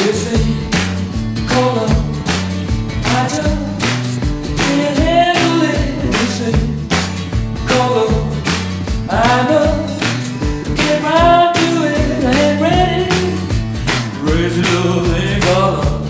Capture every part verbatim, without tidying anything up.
This thing called love, I just can't handle it. This thing called love, I know. Get round to it, I ain't ready. Crazy little thing called love.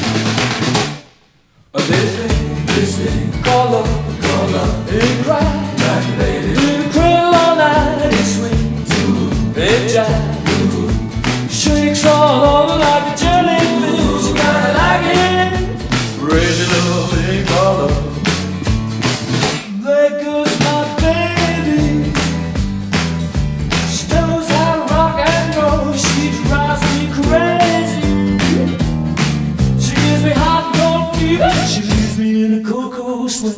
This thing, this thing called love, called love. It cries like a lady. It cradle all night, it swings, it jives, shakes all over like a jellyfish. You gotta like it. Crazy little thing called love. There goes my baby. She knows how to rock and roll. She drives me crazy. She gives me hot and cold fever. She leaves me in a cocoa sweat.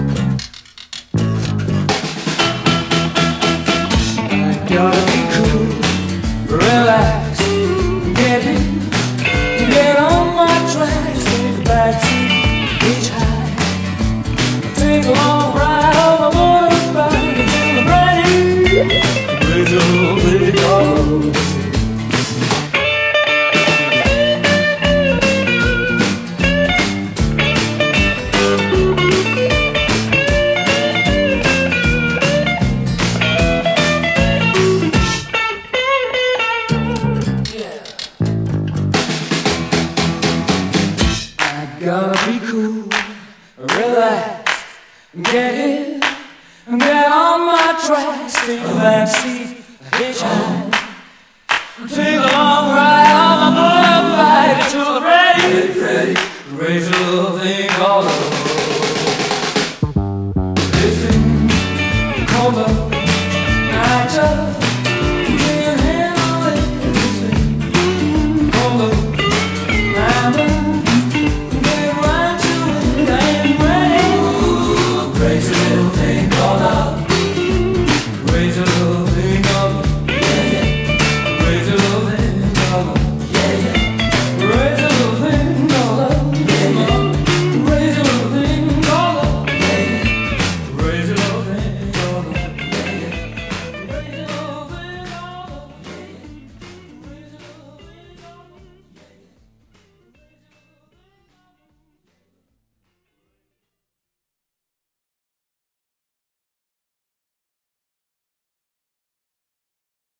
I gotta be cool, relax, get in, get on my tracks, take a backseat, hitchhike, take a long ride on my motorbike until I'm ready. Crazy little thing called love. Gotta be cool, relax, get in, get on my tracks, take a backseat, hitchhike, take a long ride on my motorbike until I'm ready, ready, crazy little thing called love. This thing called love, I just